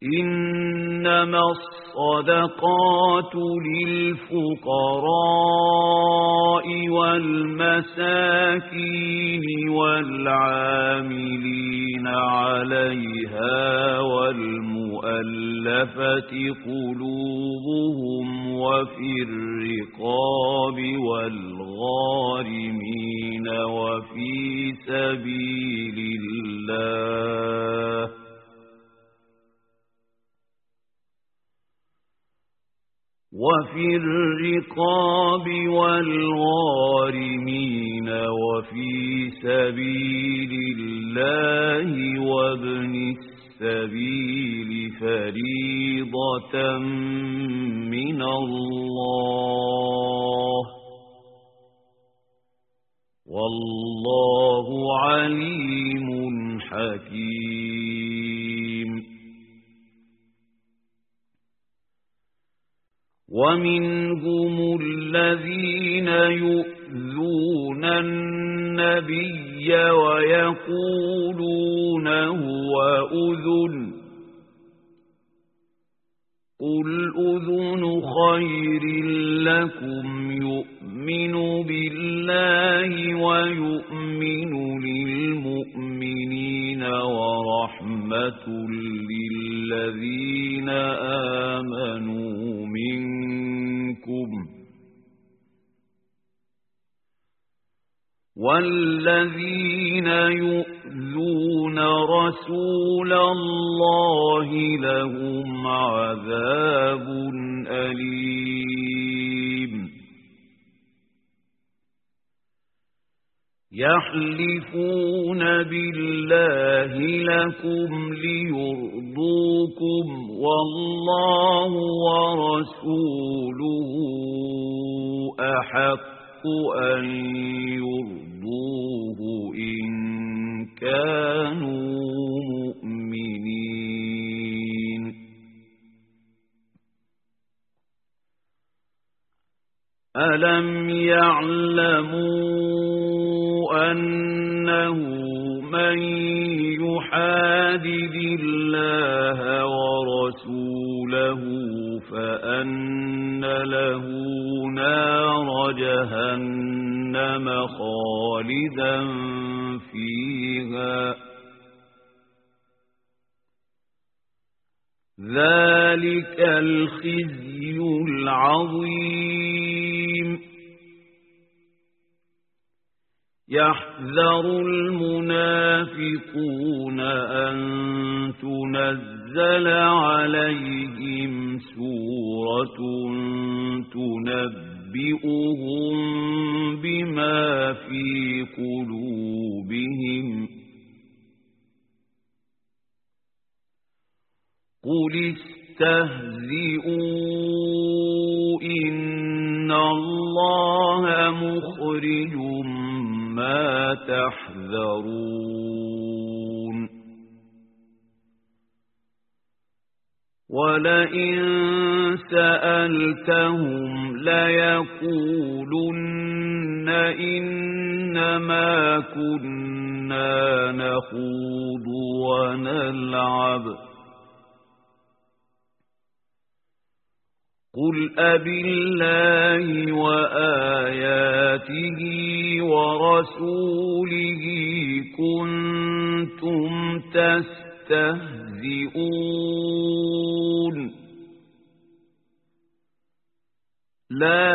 إنما الصدقات للفقراء والمساكين والعاملين عليها والمؤلفة قلوبهم وفي الرقاب والغارمين وفي سبيل الله وابن السبيل فريضة من الله والله عليم حكيم. ومنهم الذين يؤذون النبي ويقولون هو أذن قل أذن خير لكم يؤمن بالله ويؤمن للمؤمنين ورحمة للذين آمنوا منكم والذين يؤذون رسول الله لهم عذاب أليم. يحلفون بالله لكم ليرضوكم والله ورسوله أحق أن يرضوه إن كانوا مؤمنين. ألم يعلموا أنه من يحادد الله ورسوله فأن له نار جهنم خالدا فيها ذلك الخزي العظيم. يحذر المنافقون أن تنزل عليهم سورة تنبئهم بما في قلوبهم قل استهزئوا إن الله مخرج ما تحذرون. ولئن سألتهم ليقولن إنما كنا نخوض ونلعب قل أبالله وآياته ورسوله كنتم تستهزئون لا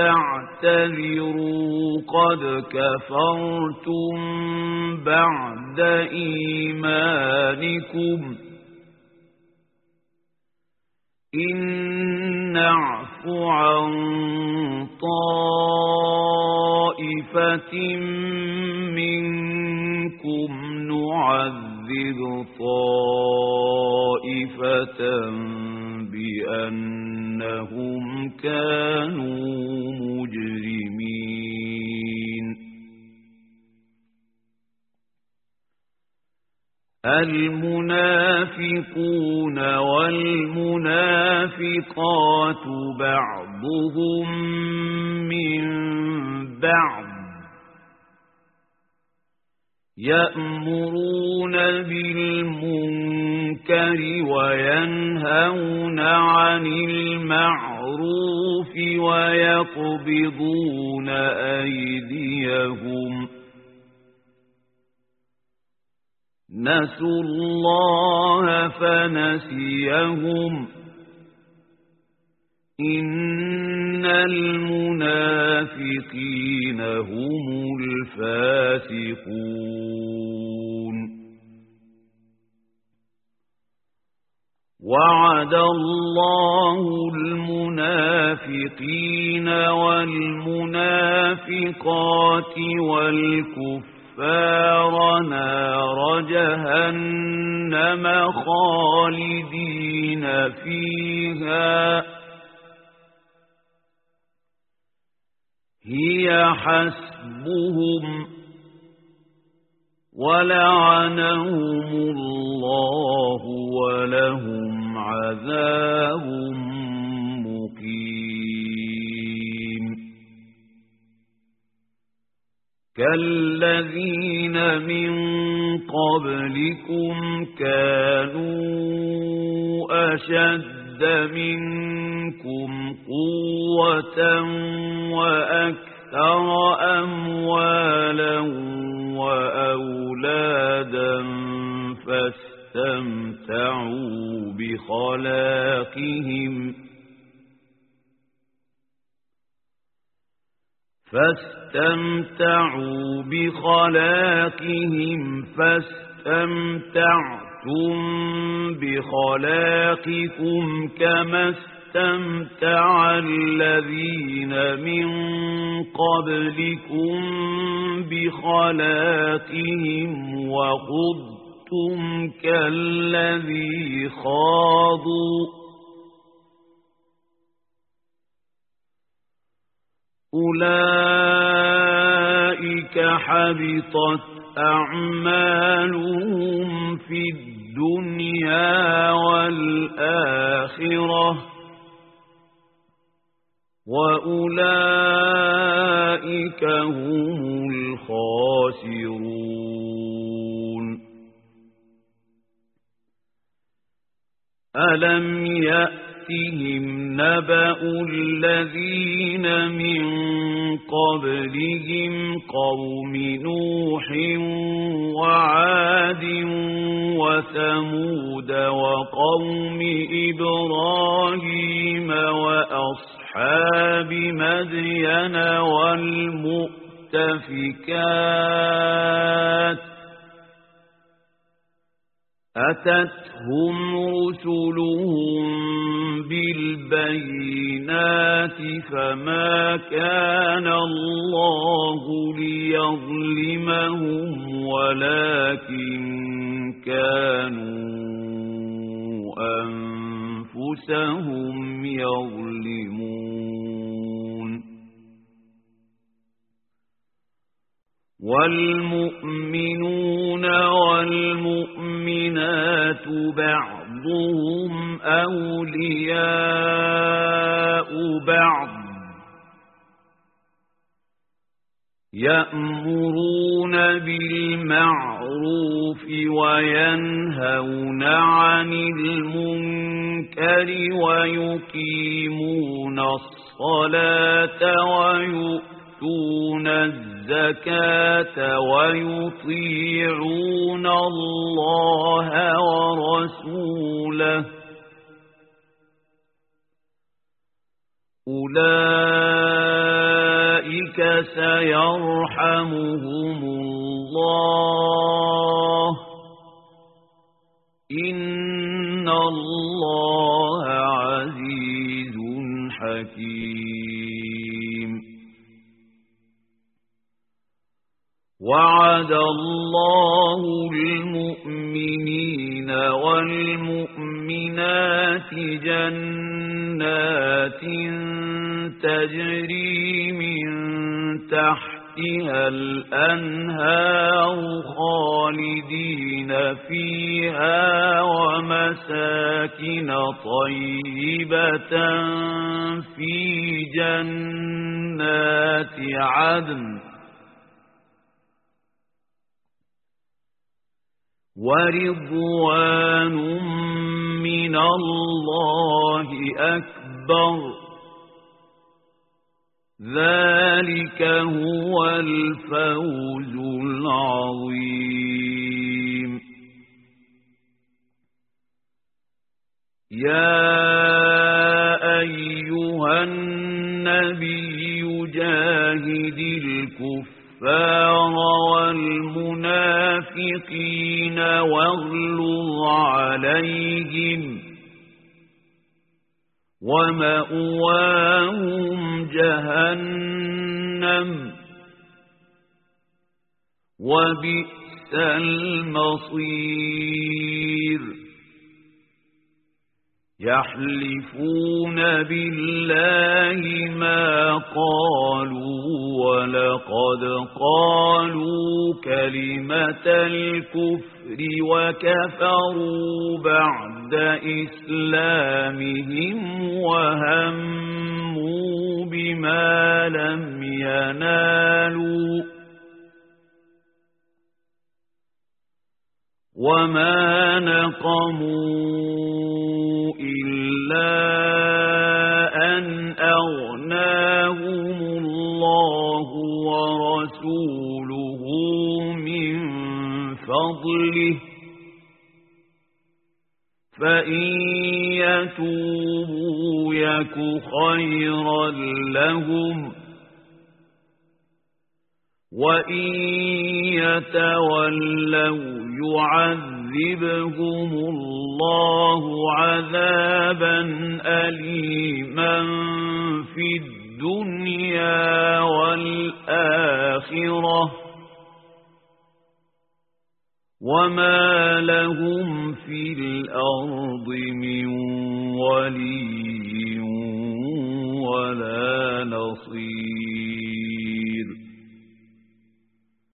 تعتذروا قد كفرتم بعد إيمانكم إن نعف عن طائفة منكم نعذب طائفة بأنهم كانوا مجرمين. المنافقون والمنافقات بعضهم من بعض يأمرون بالمنكر وينهون عن المعروف ويقبضون أيديهم نسوا الله فنسيهم إن المنافقين هم الفاسقون وعد الله المنافقين والمنافقات والكفار نار جهنم خالدين فيها هي حسبهم ولعنهم الله ولهم عذاب مقيم كالذين من قبلكم كانوا أشد منكم قوة وأكثر أموالا وأولادا فاستمتعوا بخلاقهم فاستمتعتم بخلاقكم كما استمتع الذين من قبلكم بخلاقهم وخضتم كالذي خاضوا أولئك حبطت أعمالهم في الدنيا والآخرة وأولئك هم الخاسرون ألم يأتهم نبأ الذين من قبلهم قوم نوح وعاد وثمود وقوم إبراهيم وأصحاب مدين والمؤتفكات أتتهم رسلهم بالبينات فما كان الله ليظلمهم ولكن كانوا أنفسهم يظلمون والمؤمنون والمؤمنات بعضهم أولياء بعض يأمرون بالمعروف وينهون عن المنكر ويقيمون الصلاة ويؤتون الزكاة ويطيعون الله ورسوله أولئك سيرحمهم الله إن الله عزيز حكيم وعد الله المؤمنين والمؤمنات جنات تجري من تحتها الأنهار خالدين فيها ومساكن طيبة في جنات عدن ورضوان من الله أكبر ذلك هو الفوز العظيم يا أيها النبي جاهد الكفار والمنافقين واغلظ عليهم ومأواهم جهنم وبئس المصير يحلفون بالله ما قالوا ولقد قالوا كلمة الكفر وكفروا بعد إسلامهم وهموا بما لم ينالوا وما نقموا إلا أن أغناهم الله ورسوله من فضله فإن يتوبوا يك خيرا لهم وإن يتولوا يعذبهم الله عذابا أليما في الدنيا والآخرة وما لهم في الأرض من ولي